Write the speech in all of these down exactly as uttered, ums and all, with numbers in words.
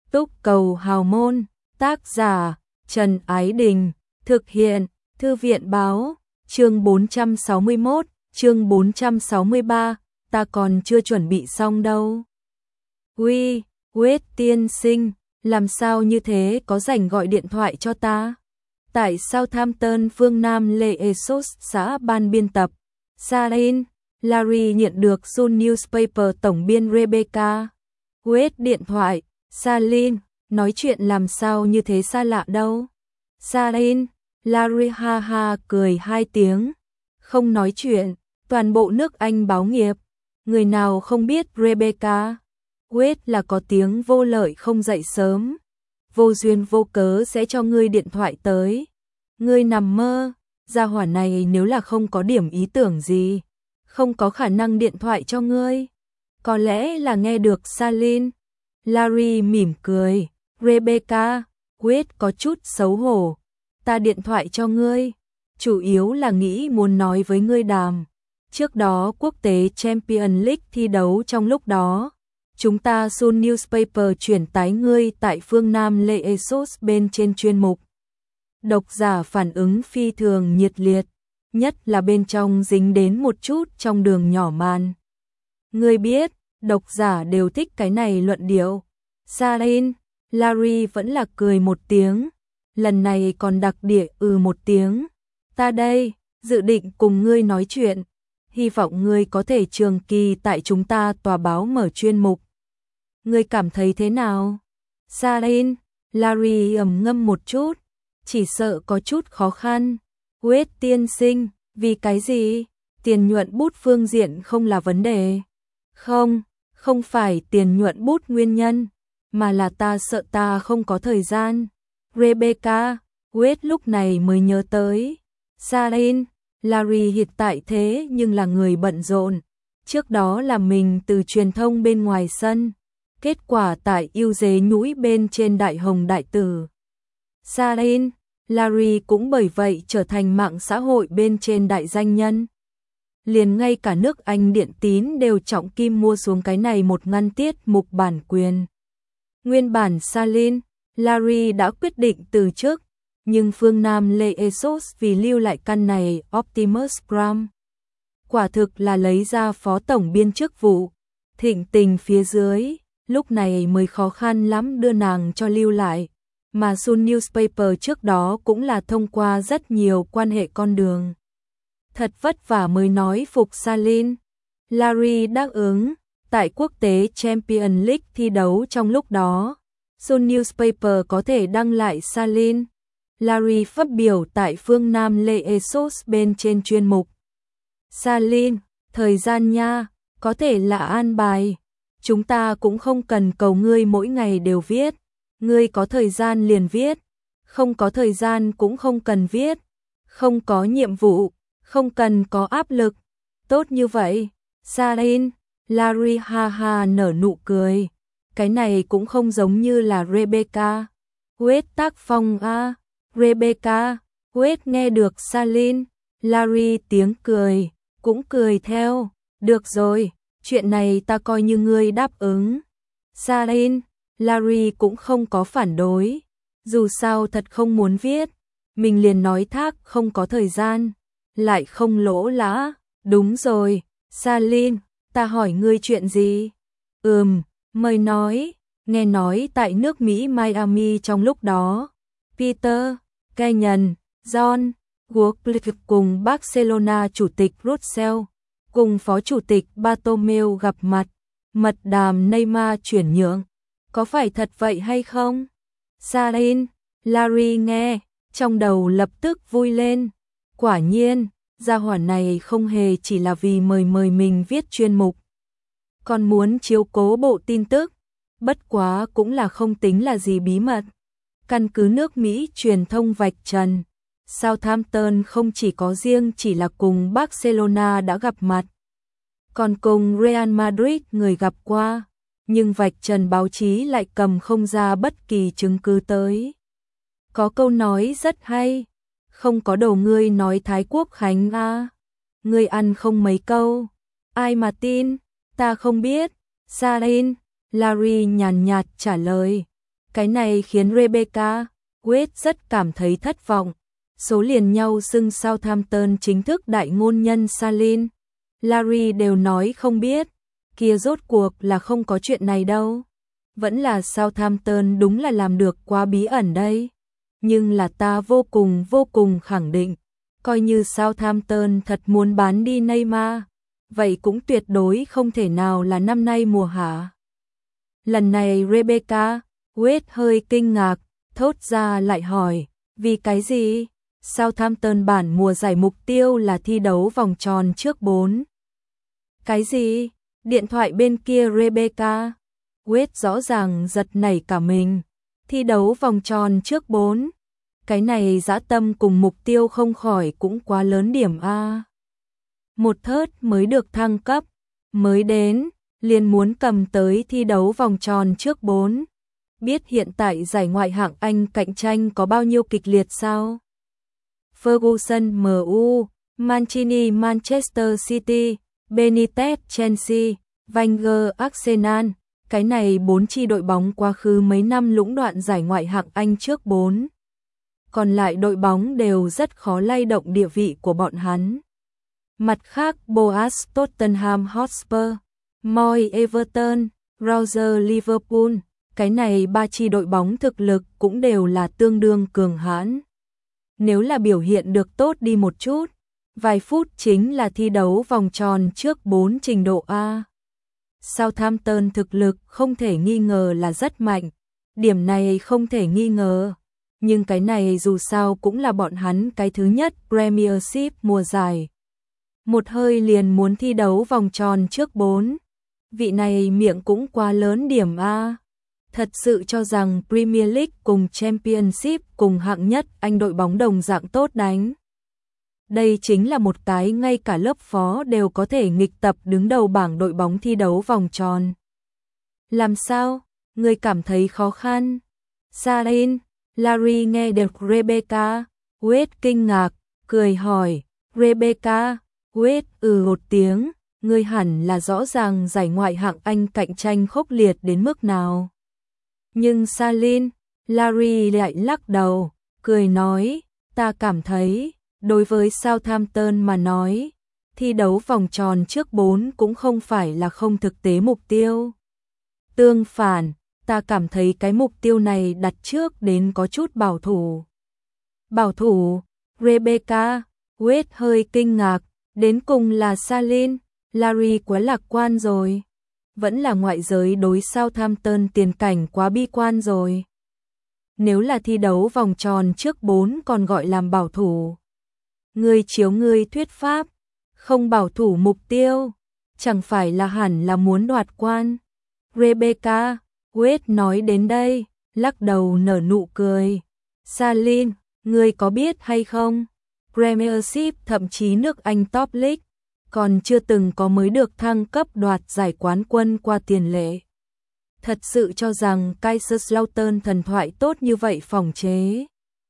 Túc Cầu Hào Môn, tác giả Trần Ái Đình, thực hiện Thư viện Báo, chương bốn trăm sáu mươi mốt, chương bốn trăm sáu mươi ba, ta còn chưa chuẩn bị xong đâu. Uy, Wade tiên sinh, làm sao như thế, có rảnh gọi điện thoại cho ta? Tại Southampton, phương Nam Lê Essex, xã ban biên tập, Sarin, Larry nhận được Sun Newspaper tổng biên Rebecca. Wade điện thoại, Salin, nói chuyện làm sao như thế xa lạ đâu. Sarin, Larry ha ha cười hai tiếng, không nói chuyện, toàn bộ nước Anh báo nghiệp, người nào không biết Rebecca. Wade là có tiếng vô lợi không dậy sớm, vô duyên vô cớ sẽ cho ngươi điện thoại tới. Ngươi nằm mơ, gia hỏa này nếu là không có điểm ý tưởng gì, không có khả năng điện thoại cho ngươi. Có lẽ là nghe được Salin. Larry mỉm cười, Rebecca, Wade có chút xấu hổ. Ta điện thoại cho ngươi, chủ yếu là nghĩ muốn nói với ngươi đàm. Trước đó quốc tế Champions League thi đấu trong lúc đó, chúng ta Sun Newspaper chuyển tái ngươi tại phương Nam Lê Essex bên trên chuyên mục. Độc giả phản ứng phi thường nhiệt liệt, nhất là bên trong dính đến một chút trong đường nhỏ màn. Ngươi biết, độc giả đều thích cái này luận điệu. Sarin, Larry vẫn là cười một tiếng, lần này còn đặc địa ừ một tiếng. Ta đây, dự định cùng ngươi nói chuyện, hy vọng ngươi có thể trường kỳ tại chúng ta tòa báo mở chuyên mục. Ngươi cảm thấy thế nào? Sarin, Larry ầm ngâm một chút, chỉ sợ có chút khó khăn. Wade tiên sinh, vì cái gì? Tiền nhuận bút phương diện không là vấn đề. Không, không phải tiền nhuận bút nguyên nhân, mà là ta sợ ta không có thời gian. Rebecca, Wade lúc này mới nhớ tới. Sarin, Larry hiện tại thế nhưng là người bận rộn. Trước đó là mình từ truyền thông bên ngoài sân, kết quả tại yêu dế nhũi bên trên đại hồng đại tử. Sarin, Larry cũng bởi vậy trở thành mạng xã hội bên trên đại danh nhân. Liền ngay cả nước Anh Điện Tín đều trọng kim mua xuống cái này một ngăn tiết mục bản quyền. Nguyên bản Salin, Larry đã quyết định từ chức, nhưng phương Nam Lê Essex vì lưu lại căn này Optimus Prime, quả thực là lấy ra phó tổng biên chức vụ, thịnh tình phía dưới, lúc này mới khó khăn lắm đưa nàng cho lưu lại. Mà Sun Newspaper trước đó cũng là thông qua rất nhiều quan hệ con đường. Thật vất vả mới nói phục Salin. Larry đáp ứng, tại quốc tế Champions League thi đấu trong lúc đó, Sun Newspaper có thể đăng lại Salin. Larry phát biểu tại phương Nam Lê Essex bên trên chuyên mục. Salin, thời gian nha, có thể là an bài. Chúng ta cũng không cần cầu ngươi mỗi ngày đều viết. Ngươi có thời gian liền viết, không có thời gian cũng không cần viết, không có nhiệm vụ, không cần có áp lực. Tốt như vậy. Sarin, Larry ha ha nở nụ cười. Cái này cũng không giống như là Rebecca. Wade tác phong a. Rebecca, Wade nghe được Salin, Larry tiếng cười, cũng cười theo. Được rồi, chuyện này ta coi như ngươi đáp ứng. Sarin, Larry cũng không có phản đối, dù sao thật không muốn viết, mình liền nói thác không có thời gian, lại không lỗ lã. Đúng rồi, Salin, ta hỏi ngươi chuyện gì? Ừm, mời nói. Nghe nói tại nước Mỹ Miami trong lúc đó, Peter, Kenyon, John, Work cùng Barcelona chủ tịch Russell, cùng phó chủ tịch Bartomeu gặp mặt, mật đàm Neymar chuyển nhượng. Có phải thật vậy hay không? Sarin, Larry nghe, trong đầu lập tức vui lên. Quả nhiên, gia hỏa này không hề chỉ là vì mời mời mình viết chuyên mục, còn muốn chiếu cố bộ tin tức. Bất quá cũng là không tính là gì bí mật. Căn cứ nước Mỹ truyền thông vạch trần, Southampton không chỉ có riêng chỉ là cùng Barcelona đã gặp mặt, còn cùng Real Madrid người gặp qua. Nhưng vạch trần báo chí lại cầm không ra bất kỳ chứng cứ tới. Có câu nói rất hay, không có đầu ngươi nói Thái Quốc Khánh a, à. Ngươi ăn không mấy câu, ai mà tin, ta không biết. Sarin, Larry nhàn nhạt trả lời, Cái này khiến Rebecca Wade rất cảm thấy thất vọng. Số liền nhau xưng Southampton chính thức đại ngôn nhân Salin, Larry đều nói không biết, kia rốt cuộc là không có chuyện này đâu. Vẫn là Southampton đúng là làm được quá bí ẩn đây. Nhưng là ta vô cùng vô cùng khẳng định, coi như Southampton thật muốn bán đi Neymar, vậy cũng tuyệt đối không thể nào là năm nay mùa hạ. Lần này Rebecca Wade hơi kinh ngạc, thốt ra lại hỏi, vì cái gì? Southampton bản mùa giải mục tiêu là thi đấu vòng tròn trước bốn. Cái gì? Điện thoại bên kia Rebecca Wade rõ ràng giật nảy cả mình. Thi đấu vòng tròn trước bốn. Cái này dã tâm cùng mục tiêu không khỏi cũng quá lớn điểm a. Một thớt mới được thăng cấp, mới đến, liền muốn cầm tới thi đấu vòng tròn trước bốn. Biết hiện tại giải ngoại hạng Anh cạnh tranh có bao nhiêu kịch liệt sao? Ferguson em u, Mancini Manchester City, Benitez Chelsea, Wenger Arsenal, cái này bốn chi đội bóng quá khứ mấy năm lũng đoạn giải ngoại hạng Anh trước bốn. Còn lại đội bóng đều rất khó lay động địa vị của bọn hắn. Mặt khác Boas Tottenham Hotspur, Moy Everton, Roger Liverpool, cái này ba chi đội bóng thực lực cũng đều là tương đương cường hãn. Nếu là biểu hiện được tốt đi một chút, vài phút chính là thi đấu vòng tròn trước bốn trình độ A. Southampton thực lực không thể nghi ngờ là rất mạnh, điểm này không thể nghi ngờ. Nhưng cái này dù sao cũng là bọn hắn cái thứ nhất Premiership mùa giải. Một hơi liền muốn thi đấu vòng tròn trước bốn. Vị này miệng cũng quá lớn điểm A. Thật sự cho rằng Premier League cùng Championship cùng hạng nhất Anh đội bóng đồng dạng tốt đánh. Đây chính là một cái ngay cả lớp phó đều có thể nghịch tập đứng đầu bảng đội bóng thi đấu vòng tròn. Làm sao? Người cảm thấy khó khăn? Sarin, Larry nghe được Rebecca Wade kinh ngạc, cười hỏi, Rebecca Wade ừ một tiếng, người hẳn là rõ ràng giải ngoại hạng Anh cạnh tranh khốc liệt đến mức nào. Nhưng Salin, Larry lại lắc đầu, cười nói, ta cảm thấy, đối với Southampton mà nói, thi đấu vòng tròn trước bốn cũng không phải là không thực tế mục tiêu. Tương phản, ta cảm thấy cái mục tiêu này đặt trước đến có chút bảo thủ. Bảo thủ, Rebecca Wade hơi kinh ngạc, đến cùng là Salin, Larry quá lạc quan rồi. Vẫn là ngoại giới đối Southampton tiền cảnh quá bi quan rồi. Nếu là thi đấu vòng tròn trước bốn còn gọi làm bảo thủ. Ngươi chiếu ngươi thuyết pháp, không bảo thủ mục tiêu, chẳng phải là hẳn là muốn đoạt quan. Rebecca Wade nói đến đây, lắc đầu nở nụ cười. Salin, ngươi có biết hay không? Premiership thậm chí nước Anh Top League còn chưa từng có mới được thăng cấp đoạt giải quán quân qua tiền lệ. Thật sự cho rằng Kaiserslautern thần thoại tốt như vậy phòng chế.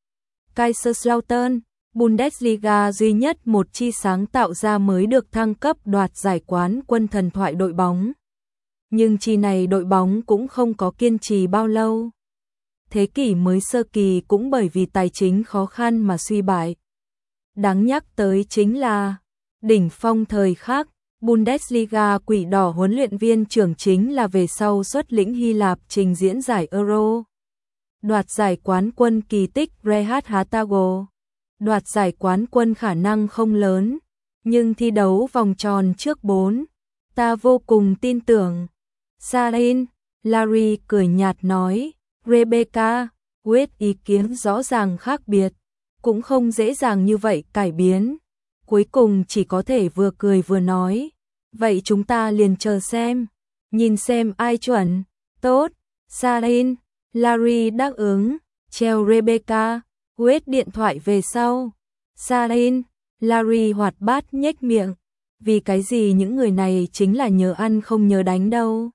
Kaiserslautern, Bundesliga duy nhất một chi sáng tạo ra mới được thăng cấp đoạt giải quán quân thần thoại đội bóng. Nhưng chi này đội bóng cũng không có kiên trì bao lâu. Thế kỷ mới sơ kỳ cũng bởi vì tài chính khó khăn mà suy bại. Đáng nhắc tới chính là đỉnh phong thời khắc, Bundesliga quỷ đỏ huấn luyện viên trưởng chính là về sau xuất lĩnh Hy Lạp trình diễn giải Euro. Đoạt giải quán quân kỳ tích Rehat Hatago. Đoạt giải quán quân khả năng không lớn, nhưng thi đấu vòng tròn trước bốn, ta vô cùng tin tưởng. Sarin, Larry cười nhạt nói, Rebecca Wade ý kiến rõ ràng khác biệt, cũng không dễ dàng như vậy cải biến. Cuối cùng chỉ có thể vừa cười vừa nói, vậy chúng ta liền chờ xem, nhìn xem ai chuẩn. Tốt, Sarin, Larry đáp ứng, treo Rebecca Wade điện thoại về sau. Sarin, Larry hoạt bát nhếch miệng, vì cái gì những người này chính là nhớ ăn không nhớ đánh đâu.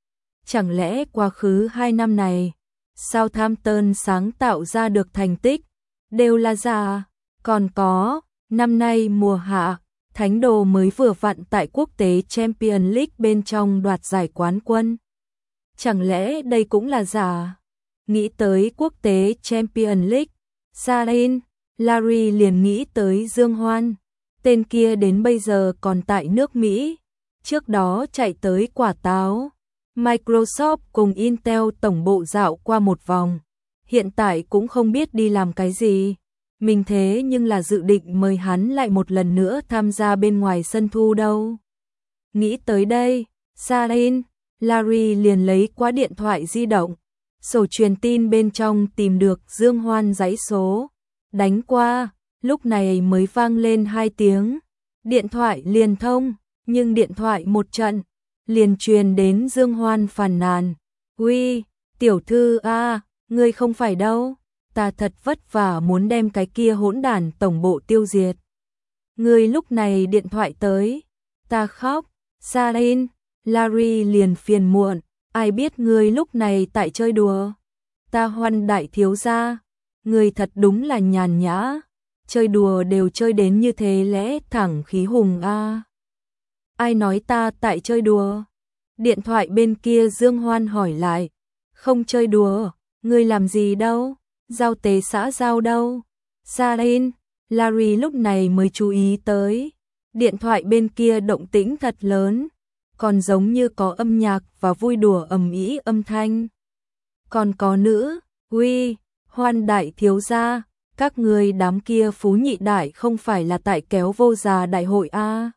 Chẳng lẽ quá khứ hai năm này, Southampton sáng tạo ra được thành tích, đều là giả. Còn có, năm nay mùa hạ, Thánh Đồ mới vừa vặn tại quốc tế Champions League bên trong đoạt giải quán quân. Chẳng lẽ đây cũng là giả? nghĩ tới quốc tế Champions League, Sarin, Larry liền nghĩ tới Dương Hoan. Tên kia đến bây giờ còn tại nước Mỹ, trước đó chạy tới quả táo. Microsoft cùng Intel tổng bộ dạo qua một vòng, hiện tại cũng không biết đi làm cái gì. Mình thế nhưng là dự định mời hắn lại một lần nữa tham gia bên ngoài sân thu đâu. Nghĩ tới đây, Sarin, Larry liền lấy qua điện thoại di động, sổ truyền tin bên trong tìm được Dương Hoan dãy số, đánh qua, lúc này mới vang lên hai tiếng. Điện thoại liền thông, nhưng điện thoại một trận, liền truyền đến Dương Hoan phàn nàn. Uy, tiểu thư a, ngươi không phải đâu, ta thật vất vả muốn đem cái kia hỗn đản tổng bộ tiêu diệt. Ngươi lúc này điện thoại tới, ta khóc. Sarin, Larry liền phiền muộn, ai biết ngươi lúc này tại chơi đùa. Ta Hoan đại thiếu gia, ngươi thật đúng là nhàn nhã, chơi đùa đều chơi đến như thế lẽ thẳng khí hùng a. Ai nói ta tại chơi đùa? Điện thoại bên kia Dương Hoan hỏi lại. Không chơi đùa, ngươi làm gì đâu? Giao tế xã giao đâu? Sarin, Larry lúc này mới chú ý tới. Điện thoại bên kia động tĩnh thật lớn, còn giống như có âm nhạc và vui đùa ầm ĩ âm thanh. Còn có nữ, uy, Hoan đại thiếu gia, các người đám kia phú nhị đại không phải là tại kéo vô già đại hội a?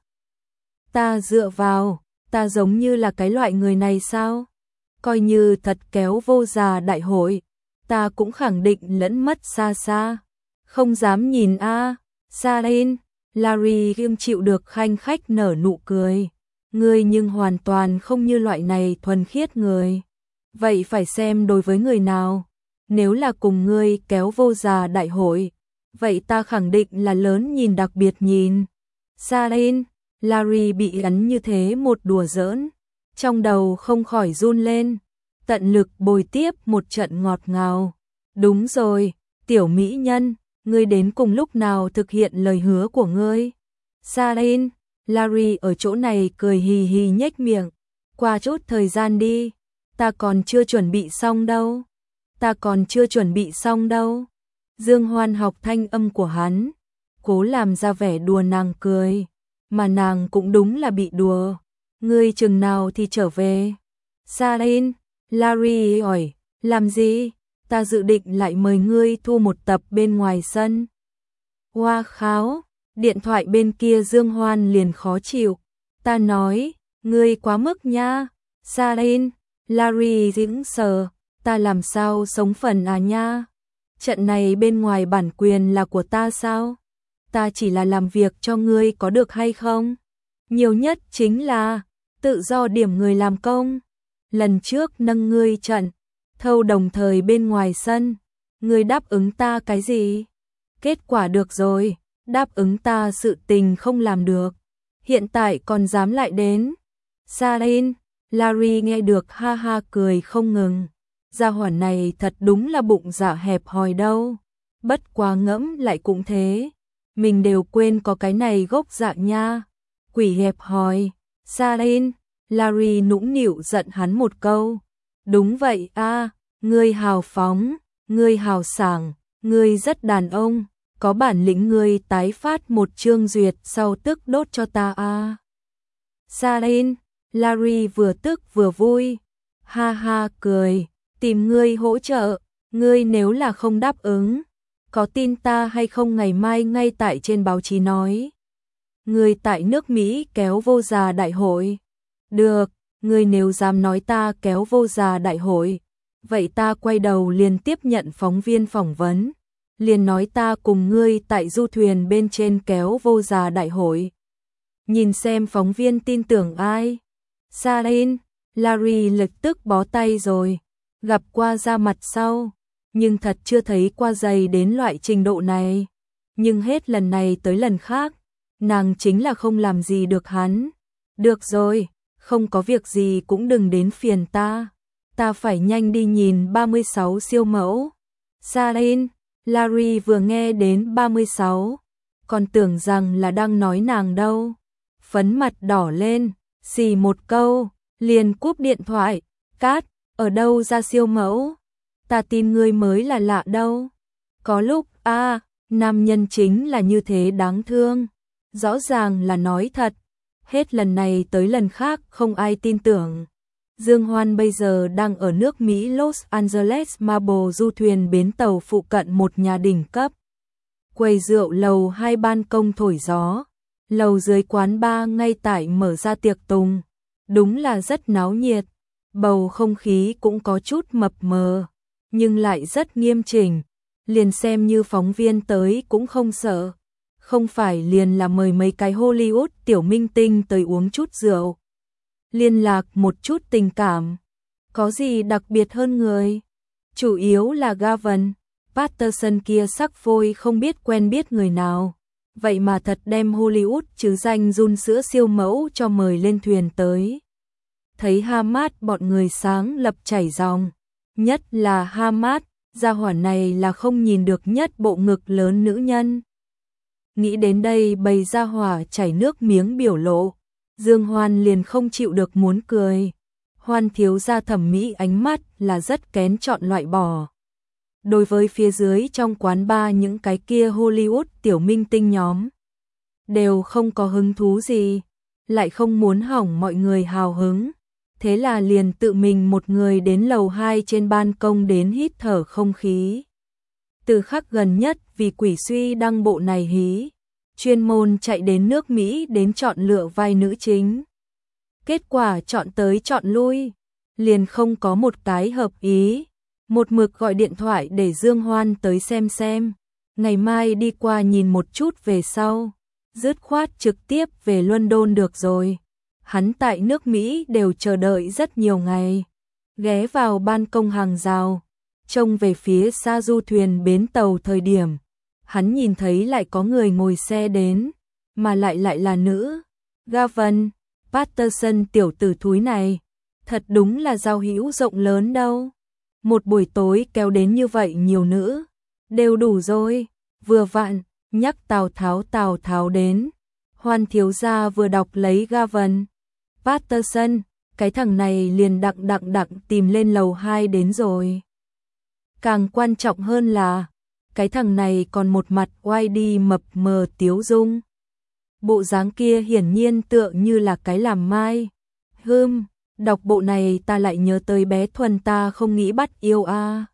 Ta dựa vào, ta giống như là cái loại người này sao? Coi như thật kéo vô già đại hội, ta cũng khẳng định lẫn mất xa xa. Không dám nhìn a. Sarin, Larry không chịu được khanh khách nở nụ cười. Ngươi nhưng hoàn toàn không như loại này thuần khiết người. Vậy phải xem đối với người nào. Nếu là cùng ngươi kéo vô già đại hội, vậy ta khẳng định là lớn nhìn đặc biệt nhìn. Sarin, Larry bị gắn như thế một đùa giỡn, trong đầu không khỏi run lên, tận lực bồi tiếp một trận ngọt ngào. Đúng rồi, tiểu mỹ nhân, ngươi đến cùng lúc nào thực hiện lời hứa của ngươi? Sarin, Larry ở chỗ này cười hì hì nhếch miệng, qua chút thời gian đi, ta còn chưa chuẩn bị xong đâu, ta còn chưa chuẩn bị xong đâu. Dương Hoan học thanh âm của hắn, cố làm ra vẻ đùa nàng cười, mà nàng cũng đúng là bị đùa. Ngươi chừng nào thì trở về? Sarin, Larry hỏi, làm gì? Ta dự định lại mời ngươi thu một tập bên ngoài sân. Hoa kháo, điện thoại bên kia Dương Hoan liền khó chịu. Ta nói, ngươi quá mức nha. Sarin, Larry dững sờ, ta làm sao sống phần à nha? Trận này bên ngoài bản quyền là của ta sao? Ta chỉ là làm việc cho ngươi có được hay không? Nhiều nhất chính là tự do điểm người làm công. Lần trước nâng ngươi trận, thâu đồng thời bên ngoài sân, ngươi đáp ứng ta cái gì? Kết quả được rồi, đáp ứng ta sự tình không làm được. Hiện tại còn dám lại đến. Sarin, Larry nghe được ha ha cười không ngừng. Gia hỏa này thật đúng là bụng dạ hẹp hòi đâu. Bất quá ngẫm lại cũng thế. Mình đều quên có cái này gốc dạng nha. Quỷ hẹp hòi. Sarin, Larry nũng nịu giận hắn một câu. Đúng vậy a, ngươi hào phóng, ngươi hào sảng, ngươi rất đàn ông, có bản lĩnh ngươi tái phát một chương duyệt sau tức đốt cho ta a. Sarin, Larry vừa tức vừa vui, ha ha cười, tìm ngươi hỗ trợ, ngươi nếu là không đáp ứng, có tin ta hay không ngày mai ngay tại trên báo chí nói. Ngươi tại nước Mỹ kéo vô già đại hội. Được, ngươi nếu dám nói ta kéo vô già đại hội, vậy ta quay đầu liền tiếp nhận phóng viên phỏng vấn, liền nói ta cùng ngươi tại du thuyền bên trên kéo vô già đại hội. Nhìn xem phóng viên tin tưởng ai. Sarin, Larry lập tức bó tay rồi, gặp qua ra mặt sau, nhưng thật chưa thấy qua dày đến loại trình độ này. Nhưng hết lần này tới lần khác, nàng chính là không làm gì được hắn. Được rồi, không có việc gì cũng đừng đến phiền ta. Ta phải nhanh đi nhìn ba mươi sáu siêu mẫu. Sarin, Larry vừa nghe đến ba mươi sáu, còn tưởng rằng là đang nói nàng đâu. Phấn mặt đỏ lên, xì một câu, liền cúp điện thoại. Cát, ở đâu ra siêu mẫu? ta tin ngươi mới là lạ đâu. Có lúc, a à, nam nhân chính là như thế đáng thương. Rõ ràng là nói thật. Hết lần này tới lần khác không ai tin tưởng. Dương Hoan bây giờ đang ở nước Mỹ Los Angeles Marble du thuyền bến tàu phụ cận một nhà đỉnh cấp. Quầy rượu lầu hai ban công thổi gió. Lầu dưới quán bar ngay tại mở ra tiệc tùng. Đúng là rất náo nhiệt. Bầu không khí cũng có chút mập mờ, nhưng lại rất nghiêm chỉnh. Liền xem như phóng viên tới cũng không sợ. Không phải liền là mời mấy cái Hollywood tiểu minh tinh tới uống chút rượu. Liên lạc một chút tình cảm. Có gì đặc biệt hơn người. Chủ yếu là Gavin Patterson kia sắc phôi không biết quen biết người nào. Vậy mà thật đem Hollywood chứ danh run sữa siêu mẫu cho mời lên thuyền tới. Thấy Hamad bọn người sáng lập chảy dòng. Nhất là Hamad, gia hỏa này là không nhìn được nhất bộ ngực lớn nữ nhân. Nghĩ đến đây bầy gia hỏa chảy nước miếng biểu lộ. Dương Hoan liền không chịu được muốn cười. Hoan thiếu gia thẩm mỹ ánh mắt là rất kén chọn loại bỏ. Đối với phía dưới trong quán bar những cái kia Hollywood tiểu minh tinh nhóm. Đều không có hứng thú gì. Lại không muốn hỏng mọi người hào hứng. Thế là liền tự mình một người đến lầu hai trên ban công đến hít thở không khí. Từ khắc gần nhất vì Quỷ Suy đăng bộ này hí. Chuyên môn chạy đến nước Mỹ đến chọn lựa vai nữ chính. Kết quả chọn tới chọn lui. Liền không có một cái hợp ý. Một mực gọi điện thoại để Dương Hoan tới xem xem. Ngày mai đi qua nhìn một chút về sau. Dứt khoát trực tiếp về London được rồi. Hắn tại nước Mỹ đều chờ đợi rất nhiều ngày. Ghé vào ban công hàng rào. Trông về phía xa du thuyền bến tàu thời điểm. Hắn nhìn thấy lại có người ngồi xe đến. Mà lại lại là nữ. Gavin Patterson tiểu tử thúi này. Thật đúng là giao hữu rộng lớn đâu. Một buổi tối kéo đến như vậy nhiều nữ. Đều đủ rồi. Vừa vặn, nhắc Tào Tháo Tào Tháo đến. Hoan thiếu gia vừa đọc lấy Gavin Patterson, cái thằng này liền đặng đặng đặng tìm lên lầu hai đến rồi. Càng quan trọng hơn là, cái thằng này còn một mặt oai đi mập mờ tiếu dung. Bộ dáng kia hiển nhiên tựa như là cái làm mai. Hừm, đọc bộ này ta lại nhớ tới bé Thuần ta không nghĩ bắt yêu a. À.